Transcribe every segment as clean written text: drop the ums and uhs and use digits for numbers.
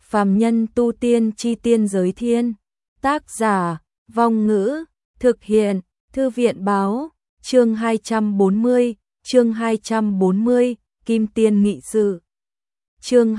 Phàm nhân tu tiên chi tiên giới thiên. Tác giả, Vong Ngữ, thực hiện, Thư viện báo, chương 240, Kim Tiên Nghị Sự. Chương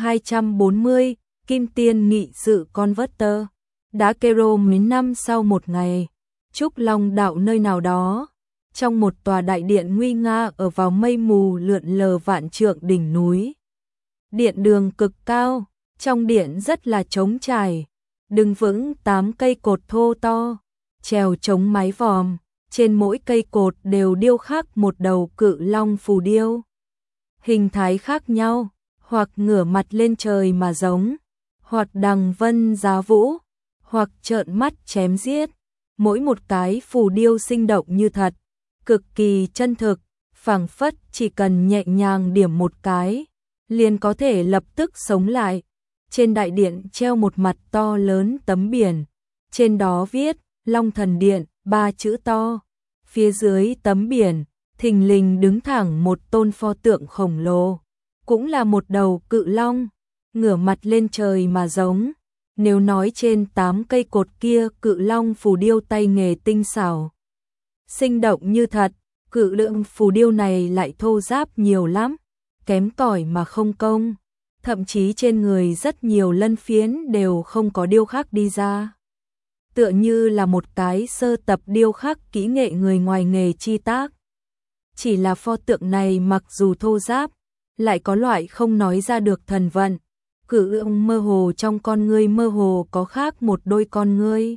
240, Kim Tiên Nghị Sự Converter. Đã kêu mấy năm sau một ngày, Trúc Long đạo nơi nào đó, trong một tòa đại điện nguy nga ở vào mây mù lượn lờ vạn trượng đỉnh núi. Điện đường cực cao, trong điện rất là trống trải, đứng vững 8 cây cột thô to, treo chống mái vòm, trên mỗi cây cột đều điêu khắc một đầu cự long phù điêu. Hình thái khác nhau, hoặc ngửa mặt lên trời mà giống, hoặc đằng vân giá vũ, hoặc trợn mắt chém giết. Mỗi một cái phù điêu sinh động như thật, cực kỳ chân thực, phảng phất chỉ cần nhẹ nhàng điểm một cái, liền có thể lập tức sống lại. Trên đại điện treo một mặt to lớn tấm biển, trên đó viết Long Thần Điện 3 chữ to. Phía dưới tấm biển, thình lình đứng thẳng một tôn pho tượng khổng lồ, cũng là một đầu cự long, ngửa mặt lên trời mà giống. Nếu nói trên 8 cây cột kia cự long phù điêu tay nghề tinh xảo, sinh động như thật, cự lượng phù điêu này lại thô ráp nhiều lắm, kém cỏi mà không công, thậm chí trên người rất nhiều lân phiến đều không có điêu khắc đi ra. Tựa như là một cái sơ tập điêu khắc kỹ nghệ người ngoài nghề chi tác. Chỉ là pho tượng này mặc dù thô ráp, lại có loại không nói ra được thần vận. Cự ương mơ hồ trong con ngươi mơ hồ có khác một đôi con ngươi.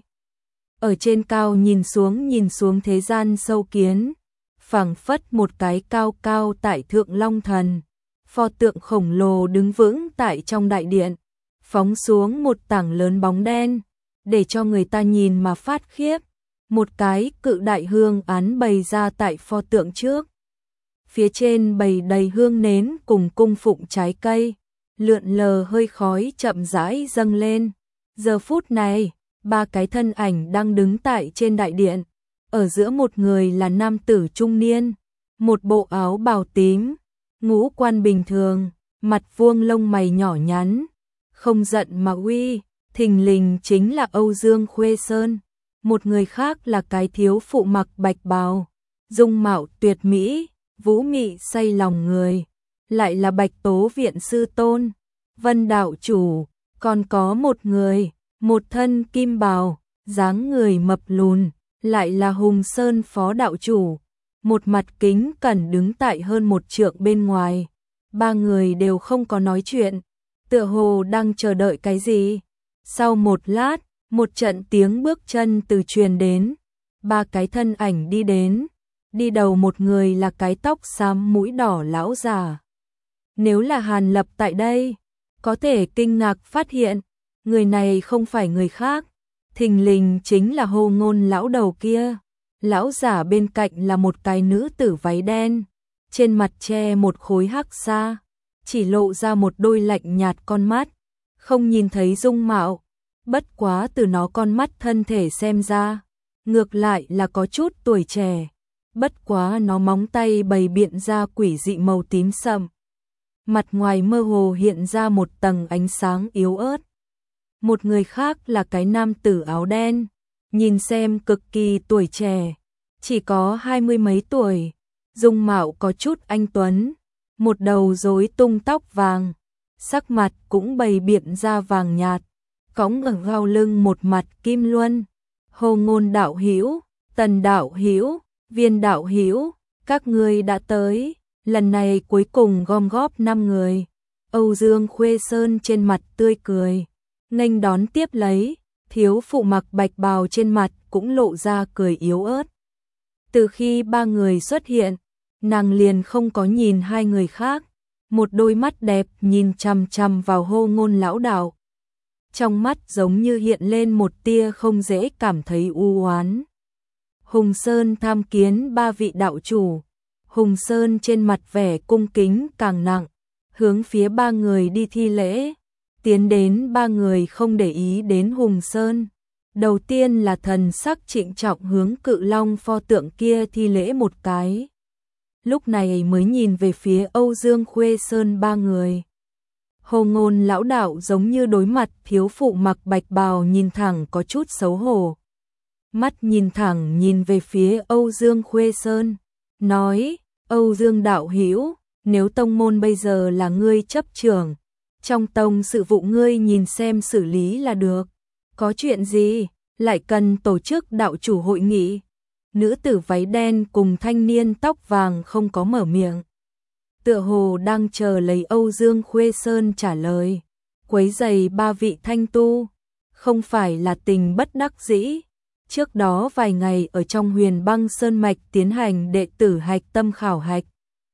Ở trên cao nhìn xuống thế gian sâu kiến, phảng phất một cái cao cao tại thượng long thần. Pho tượng khổng lồ đứng vững tại trong đại điện, phóng xuống một tảng lớn bóng đen, để cho người ta nhìn mà phát khiếp. Một cái cự đại hương án bày ra tại pho tượng trước. Phía trên bày đầy hương nến cùng cung phụng trái cây, lượn lờ hơi khói chậm rãi dâng lên. Giờ phút này, 3 cái thân ảnh đang đứng tại trên đại điện. Ở giữa một người là nam tử trung niên, một bộ áo bào tím, ngũ quan bình thường, mặt vuông lông mày nhỏ nhắn, không giận mà uy, thình lình chính là Âu Dương Khuê Sơn. Một người khác là cái thiếu phụ mặc bạch bào, dung mạo tuyệt mỹ, vũ mị say lòng người, lại là Bạch Tố Viện sư tôn, Vân đạo chủ. Còn có một người, một thân kim bào, dáng người mập lùn, lại là Hùng Sơn phó đạo chủ, một mặt kính cẩn đứng tại hơn 1 trượng bên ngoài. 3 người đều không có nói chuyện, tựa hồ đang chờ đợi cái gì. Sau một lát, một trận tiếng bước chân từ truyền đến, 3 cái thân ảnh đi đến. Đi đầu một người là cái tóc xám mũi đỏ lão già. Nếu là Hàn Lập tại đây, có thể kinh ngạc phát hiện, người này không phải người khác, thình lình chính là Hồ Ngôn lão đầu kia. Lão giả bên cạnh là một cái nữ tử váy đen, trên mặt che một khối hắc sa, chỉ lộ ra một đôi lạnh nhạt con mắt, không nhìn thấy dung mạo, bất quá từ nó con mắt thân thể xem ra, ngược lại là có chút tuổi trẻ, bất quá nó móng tay bày biện ra quỷ dị màu tím sậm. Mặt ngoài mơ hồ hiện ra một tầng ánh sáng yếu ớt. Một người khác là cái nam tử áo đen, nhìn xem cực kỳ tuổi trẻ, chỉ có 20 mấy tuổi, dung mạo có chút anh tuấn, một đầu rối tung tóc vàng, sắc mặt cũng bày biện ra vàng nhạt, cõng ở gao lưng một mặt kim luân. Hồ Ngôn đạo hữu, Tần đạo hữu, Viên đạo hữu, các ngươi đã tới. Lần này cuối cùng gom góp 5 người. Âu Dương Khuê Sơn trên mặt tươi cười, nghênh đón tiếp lấy. Thiếu phụ mặc bạch bào trên mặt cũng lộ ra cười yếu ớt. Từ khi 3 người xuất hiện, nàng liền không có nhìn 2 người khác, một đôi mắt đẹp nhìn chằm chằm vào Hồ Ngôn lão đạo. Trong mắt giống như hiện lên một tia không dễ cảm thấy u oán. Hùng Sơn tham kiến 3 vị đạo chủ. Hùng Sơn trên mặt vẻ cung kính càng nặng, hướng phía 3 người đi thi lễ. Tiến đến 3 người không để ý đến Hùng Sơn. Đầu tiên là thần sắc trịnh trọng hướng cự long pho tượng kia thi lễ một cái. Lúc này mới nhìn về phía Âu Dương Khuê Sơn 3 người. Hồ Ngôn lão đạo giống như đối mặt thiếu phụ mặc bạch bào nhìn thẳng có chút xấu hổ. Mắt nhìn thẳng nhìn về phía Âu Dương Khuê Sơn, nói, Âu Dương đạo hữu, nếu tông môn bây giờ là ngươi chấp trưởng, trong tông sự vụ ngươi nhìn xem xử lý là được. Có chuyện gì, lại cần tổ chức đạo chủ hội nghị? Nữ tử váy đen cùng thanh niên tóc vàng không có mở miệng. Tựa hồ đang chờ lấy Âu Dương Khuê Sơn trả lời. Quấy rầy ba vị thanh tu, không phải là tình bất đắc dĩ. Trước đó vài ngày ở trong Huyền Băng Sơn Mạch tiến hành đệ tử hạch tâm khảo hạch.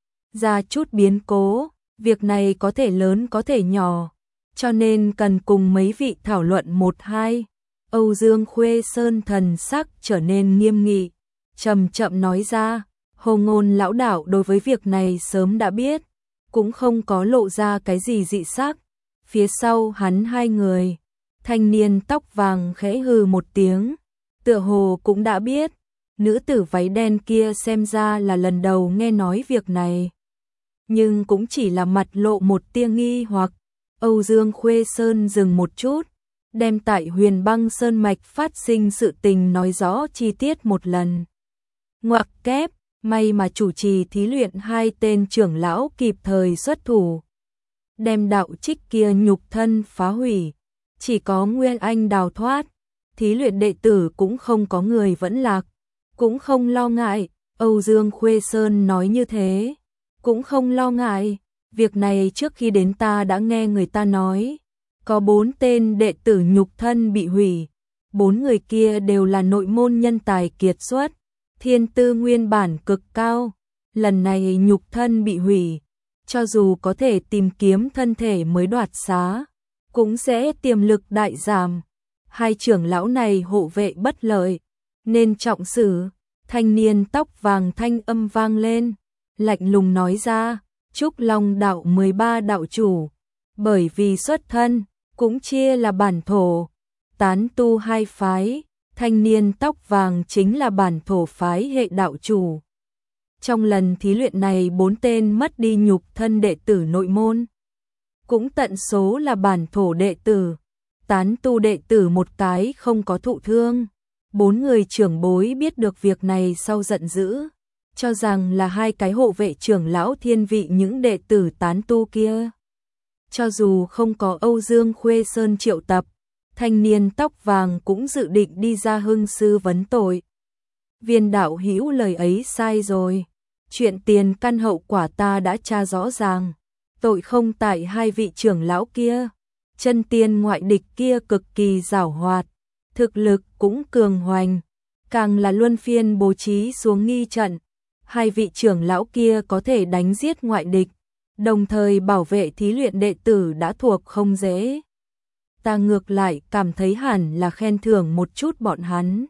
Ra chút biến cố, việc này có thể lớn có thể nhỏ, cho nên cần cùng mấy vị thảo luận một hai. Âu Dương Khuê Sơn thần sắc trở nên nghiêm nghị, chậm chậm nói ra, Hồ Ngôn lão đạo đối với việc này sớm đã biết, cũng không có lộ ra cái gì dị sắc. Phía sau hắn hai người, thanh niên tóc vàng khẽ hừ một tiếng, tựa hồ cũng đã biết. Nữ tử váy đen kia xem ra là lần đầu nghe nói việc này, nhưng cũng chỉ là mặt lộ một tia nghi hoặc. Âu Dương Khuê Sơn dừng một chút, đem tại Huyền Băng Sơn Mạch phát sinh sự tình nói rõ chi tiết một lần. Ngoặc kép, may mà chủ trì thí luyện hai tên trưởng lão kịp thời xuất thủ, đem đạo trích kia nhục thân phá hủy, chỉ có Nguyên Anh đào thoát, thí luyện đệ tử cũng không có người vẫn lạc, cũng không lo ngại. Âu Dương Khuê Sơn nói như thế, cũng không lo ngại, việc này trước khi đến ta đã nghe người ta nói, có 4 tên đệ tử nhục thân bị hủy, 4 người kia đều là nội môn nhân tài kiệt xuất, thiên tư nguyên bản cực cao, lần này nhục thân bị hủy, cho dù có thể tìm kiếm thân thể mới đoạt xá, cũng sẽ tiềm lực đại giảm. Hai trưởng lão này hộ vệ bất lợi, nên trọng xử. Thanh niên tóc vàng thanh âm vang lên, lạnh lùng nói ra, Trúc Long đạo 13 đạo chủ, bởi vì xuất thân, cũng chia là bản thổ, tán tu hai phái, thanh niên tóc vàng chính là bản thổ phái hệ đạo chủ. Trong lần thí luyện này 4 tên mất đi nhục thân đệ tử nội môn, cũng tận số là bản thổ đệ tử, tán tu đệ tử một cái không có thụ thương. 4 người trưởng bối biết được việc này sau giận dữ, cho rằng là hai cái hộ vệ trưởng lão thiên vị những đệ tử tán tu kia. Cho dù không có Âu Dương Khuê Sơn triệu tập, thanh niên tóc vàng cũng dự định đi ra hưng sư vấn tội. Viên đạo hữu lời ấy sai rồi, chuyện tiền căn hậu quả ta đã tra rõ ràng, tội không tại hai vị trưởng lão kia, chân tiên ngoại địch kia cực kỳ giảo hoạt, thực lực cũng cường hoành, càng là luân phiên bố trí xuống nghi trận, hai vị trưởng lão kia có thể đánh giết ngoại địch, đồng thời bảo vệ thí luyện đệ tử đã thuộc không dễ. Ta ngược lại cảm thấy hẳn là khen thưởng một chút bọn hắn.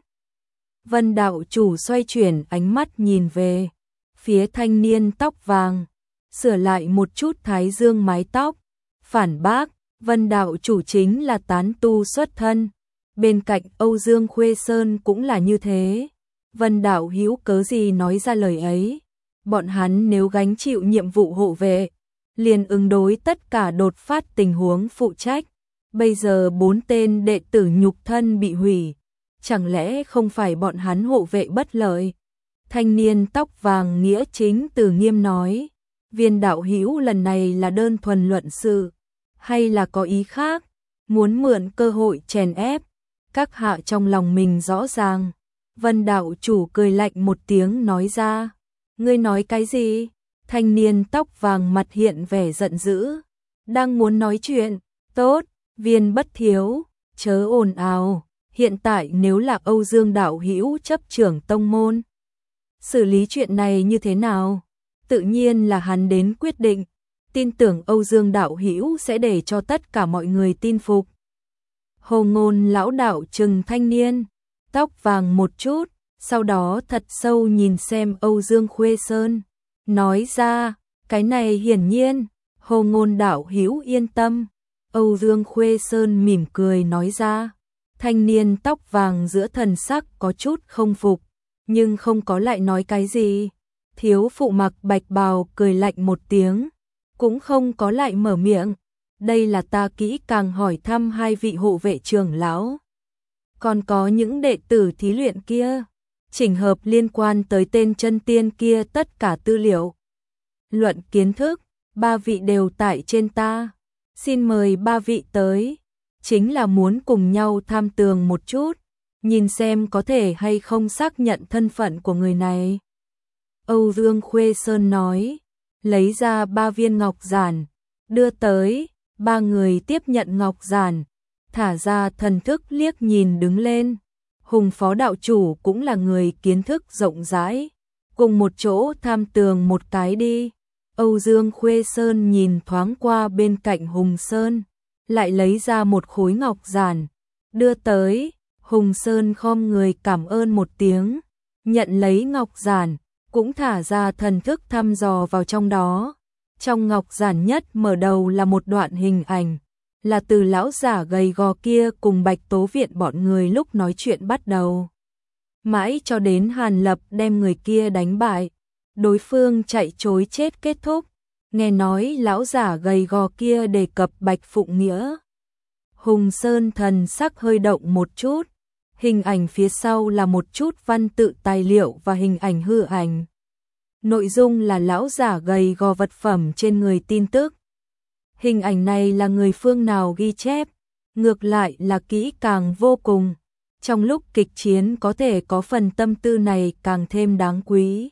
Vân đạo chủ xoay chuyển ánh mắt nhìn về phía thanh niên tóc vàng, sửa lại một chút thái dương mái tóc, phản bác, Vân đạo chủ chính là tán tu xuất thân. Bên cạnh Âu Dương Khuê Sơn cũng là như thế. Vân đạo hữu cớ gì nói ra lời ấy? Bọn hắn nếu gánh chịu nhiệm vụ hộ vệ, liền ứng đối tất cả đột phát tình huống phụ trách. Bây giờ 4 tên đệ tử nhục thân bị hủy, chẳng lẽ không phải bọn hắn hộ vệ bất lợi? Thanh niên tóc vàng nghĩa chính từ nghiêm nói, Viên đạo hữu lần này là đơn thuần luận sự, hay là có ý khác, muốn mượn cơ hội chèn ép? Các hạ trong lòng mình rõ ràng. Vân đạo chủ cười lạnh một tiếng nói ra, ngươi nói cái gì? Thanh niên tóc vàng mặt hiện vẻ giận dữ, đang muốn nói chuyện, tốt, Viên bất thiếu, chớ ồn ào, hiện tại nếu là Âu Dương đạo hữu chấp trưởng tông môn, xử lý chuyện này như thế nào? Tự nhiên là hắn đến quyết định, tin tưởng Âu Dương đạo hữu sẽ để cho tất cả mọi người tin phục. Hồ Ngôn lão đạo trừng thanh niên tóc vàng một chút, sau đó thật sâu nhìn xem Âu Dương Khuê Sơn, nói ra, cái này hiển nhiên, Hồ Ngôn đạo hữu yên tâm. Âu Dương Khuê Sơn mỉm cười nói ra, thanh niên tóc vàng giữa thần sắc có chút không phục, nhưng không có lại nói cái gì. Thiếu phụ mặc bạch bào cười lạnh một tiếng, cũng không có lại mở miệng. đây là ta kỹ càng hỏi thăm hai vị hộ vệ trưởng lão. Còn có những đệ tử thí luyện kia, chỉnh hợp liên quan tới tên chân tiên kia tất cả tư liệu. Luận kiến thức, ba vị đều tại trên ta. Xin mời ba vị tới, chính là muốn cùng nhau tham tường một chút, nhìn xem có thể hay không xác nhận thân phận của người này. Âu Dương Khuê Sơn nói, lấy ra 3 viên ngọc giản, đưa tới, 3 người tiếp nhận ngọc giản, thả ra thần thức liếc nhìn đứng lên. Hùng phó đạo chủ cũng là người kiến thức rộng rãi, cùng một chỗ tham tường một cái đi. Âu Dương Khuê Sơn nhìn thoáng qua bên cạnh Hùng Sơn, lại lấy ra một khối ngọc giản, đưa tới. Hùng Sơn khom người cảm ơn một tiếng, nhận lấy ngọc giản, cũng thả ra thần thức thăm dò vào trong đó. Trong ngọc giản nhất mở đầu là một đoạn hình ảnh, là từ lão giả gầy gò kia cùng Bạch Tố Viện bọn người lúc nói chuyện bắt đầu. Mãi cho đến Hàn Lập đem người kia đánh bại, đối phương chạy trối chết kết thúc. Nghe nói lão giả gầy gò kia đề cập Bạch Phụng Nghĩa. Hùng Sơn thần sắc hơi động một chút, hình ảnh phía sau là một chút văn tự tài liệu và hình ảnh hư ảnh. Nội dung là lão giả gầy gò vật phẩm trên người tin tức. Hình ảnh này là người phương nào ghi chép, ngược lại là kỹ càng vô cùng. Trong lúc kịch chiến có thể có phần tâm tư này càng thêm đáng quý.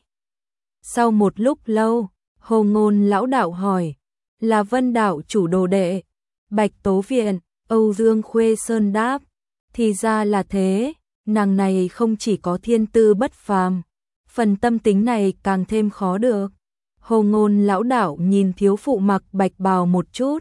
Sau một lúc lâu, Hồ Ngôn lão đạo hỏi, là Vân đạo chủ đồ đệ, Bạch Tố Viện. Âu Dương Khuê Sơn đáp, thì ra là thế, nàng này không chỉ có thiên tư bất phàm, phần tâm tính này càng thêm khó được. Hồ Ngôn lão đạo nhìn thiếu phụ mặc bạch bào một chút,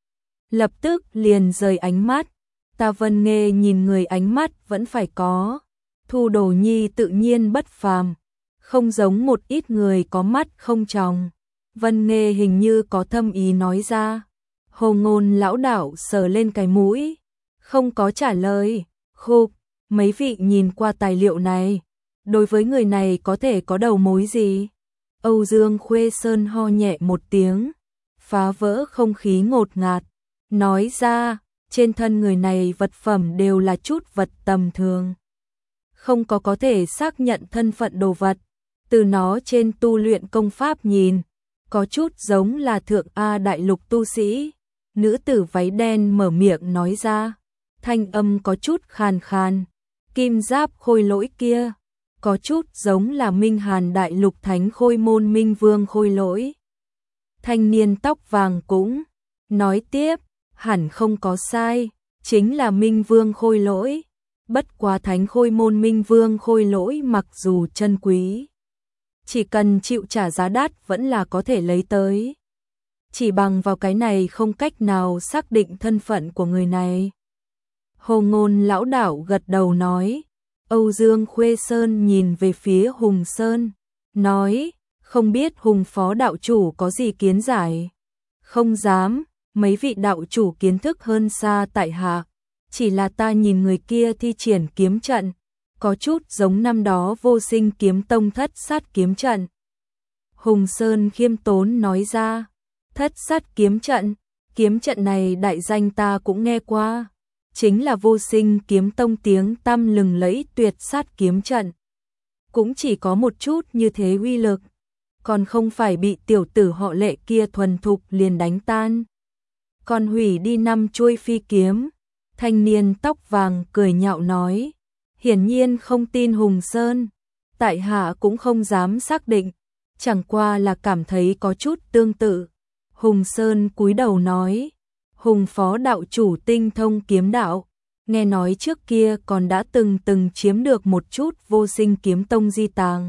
lập tức liền rời ánh mắt. Ta Vân Nghê nhìn người ánh mắt vẫn phải có, Thu Đồ Nhi tự nhiên bất phàm, không giống một ít người có mắt không tròng. Vân Nghê hình như có thâm ý nói ra. Hồ Ngôn lão đạo sờ lên cái mũi, không có trả lời. Khục, mấy vị nhìn qua tài liệu này, đối với người này có thể có đầu mối gì? Âu Dương Khuê Sơn ho nhẹ một tiếng, phá vỡ không khí ngột ngạt, nói ra, trên thân người này vật phẩm đều là chút vật tầm thường, không có thể xác nhận thân phận đồ vật. Từ nó trên tu luyện công pháp nhìn, có chút giống là thượng A đại lục tu sĩ. Nữ tử váy đen mở miệng nói ra, thanh âm có chút khàn khàn. Kim giáp khôi lỗi kia, có chút giống là Minh Hàn đại lục thánh khôi môn Minh Vương khôi lỗi. Thanh niên tóc vàng cũng nói tiếp, hẳn không có sai, chính là Minh Vương khôi lỗi. Bất quá thánh khôi môn Minh Vương khôi lỗi mặc dù chân quý, chỉ cần chịu trả giá đắt vẫn là có thể lấy tới. Chỉ bằng vào cái này không cách nào xác định thân phận của người này. Hồ Ngôn lão đạo gật đầu nói. Âu Dương Khuê Sơn nhìn về phía Hùng Sơn, nói, không biết Hùng phó đạo chủ có gì kiến giải. Không dám, mấy vị đạo chủ kiến thức hơn xa tại hạ, chỉ là ta nhìn người kia thi triển kiếm trận, có chút giống năm đó Vô Sinh kiếm tông thất sát kiếm trận. Hùng Sơn khiêm tốn nói ra, thất sát kiếm trận này đại danh ta cũng nghe qua, chính là Vô Sinh kiếm tông tiếng tăm lừng lẫy tuyệt sát kiếm trận. Cũng chỉ có một chút như thế uy lực, còn không phải bị tiểu tử họ Lệ kia thuần thục liền đánh tan. Còn hủy đi 5 chuôi phi kiếm. Thanh niên tóc vàng cười nhạo nói, hiển nhiên không tin Hùng Sơn, tại hạ cũng không dám xác định, chẳng qua là cảm thấy có chút tương tự. Hùng Sơn cúi đầu nói, Hùng phó đạo chủ tinh thông kiếm đạo, nghe nói trước kia còn đã từng chiếm được một chút Vô Sinh kiếm tông di tàng.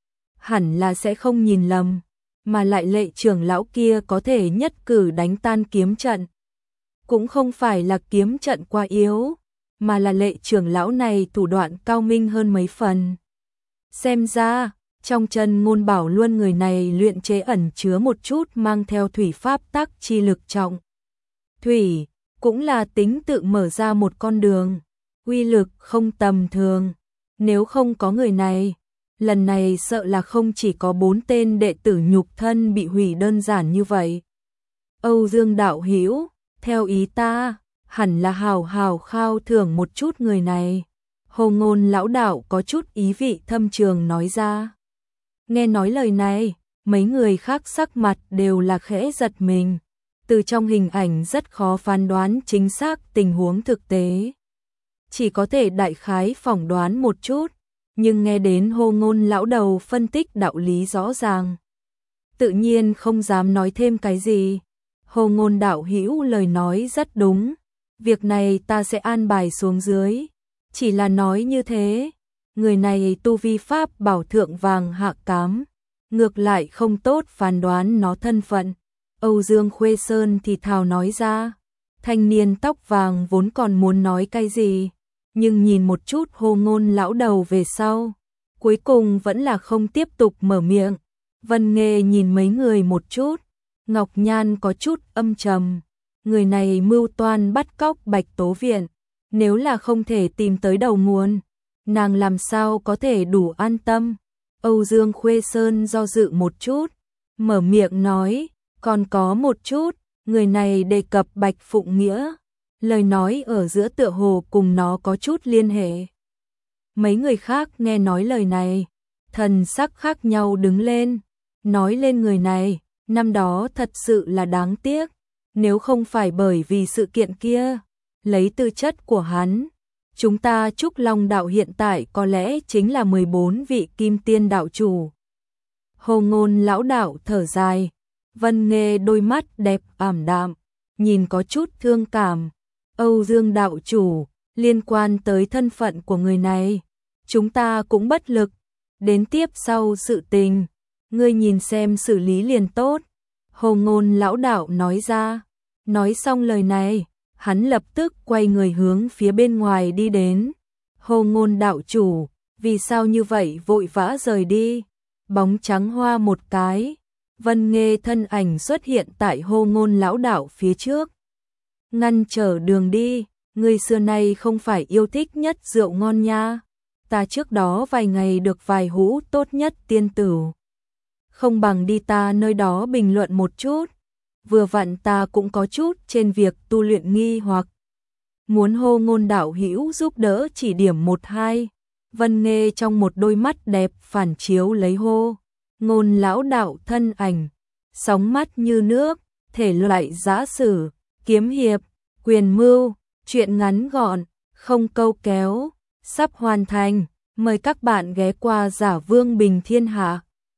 Hẳn là sẽ không nhìn lầm, mà lại Lệ trưởng lão kia có thể nhất cử đánh tan kiếm trận. Cũng không phải là kiếm trận quá yếu, mà là Lệ trưởng lão này thủ đoạn cao minh hơn mấy phần. Xem ra, trong chân Ngôn Bảo Luân người này luyện chế ẩn chứa một chút mang theo thủy pháp tắc chi lực trọng. Thủy, cũng là tính tự mở ra một con đường, uy lực không tầm thường. Nếu không có người này, lần này sợ là không chỉ có 4 tên đệ tử nhục thân bị hủy đơn giản như vậy. Âu Dương đạo hữu, Theo ý ta, hẳn là hào hào khao thưởng một chút người này. Hồ Ngôn lão đạo có chút ý vị thâm trường nói ra. Nghe nói lời này, mấy người khác sắc mặt đều là khẽ giật mình. Từ trong hình ảnh rất khó phán đoán chính xác tình huống thực tế. Chỉ có thể đại khái phỏng đoán một chút, nhưng nghe đến Hồ Ngôn lão đầu phân tích đạo lý rõ ràng. Tự nhiên không dám nói thêm cái gì. Hồ Ngôn đạo hữu lời nói rất đúng, việc này ta sẽ an bài xuống dưới. Chỉ là nói như thế, người này tu vi pháp bảo thượng vàng hạ cám, ngược lại không tốt phán đoán nó thân phận. Âu Dương Khuê Sơn thì thào nói ra. Thanh niên tóc vàng vốn còn muốn nói cái gì, nhưng nhìn một chút Hồ Ngôn lão đầu về sau, cuối cùng vẫn là không tiếp tục mở miệng. Vân Nghê nhìn mấy người một chút, Ngọc Nhan có chút âm trầm. Người này mưu toan bắt cóc Bạch Tố Viện, nếu là không thể tìm tới đầu nguồn, nàng làm sao có thể đủ an tâm. Âu Dương Khuê Sơn do dự một chút, mở miệng nói, còn có một chút, người này đề cập Bạch Phụng Nghĩa, lời nói ở giữa tựa hồ cùng nó có chút liên hệ. Mấy người khác nghe nói lời này, thần sắc khác nhau đứng lên, nói lên người này, năm đó thật sự là đáng tiếc, nếu không phải bởi vì sự kiện kia, lấy tư chất của hắn, chúng ta Trúc Long đạo hiện tại có lẽ chính là 14 vị kim tiên đạo chủ. Hồ Ngôn lão đạo thở dài, Vân Nghê đôi mắt đẹp ảm đạm, nhìn có chút thương cảm. Âu Dương đạo chủ, liên quan tới thân phận của người này, chúng ta cũng bất lực, đến tiếp sau sự tình, ngươi nhìn xem xử lý liền tốt. Hồ Ngôn lão đạo nói ra. Nói xong lời này, hắn lập tức quay người hướng phía bên ngoài đi đến. Hồ Ngôn đạo chủ, vì sao như vậy vội vã rời đi? Bóng trắng hoa một cái, Vân Nghê thân ảnh xuất hiện tại Hồ Ngôn lão đạo phía trước, ngăn trở đường đi. Người xưa nay không phải yêu thích nhất rượu ngon nha, ta trước đó vài ngày được vài hũ tốt nhất tiên tử, không bằng đi ta nơi đó bình luận một chút. Vừa vặn ta cũng có chút trên việc tu luyện nghi hoặc, muốn Hồ Ngôn đạo hữu giúp đỡ chỉ điểm một hai. Vân Nghê trong một đôi mắt đẹp phản chiếu lấy Hồ Ngôn lão đạo thân ảnh, sóng mắt như nước, thể loại giã sử, kiếm hiệp, quyền mưu, truyện ngắn gọn, không câu kéo, sắp hoàn thành. Mời các bạn ghé qua Giả Vương Bình Thiên Hạ.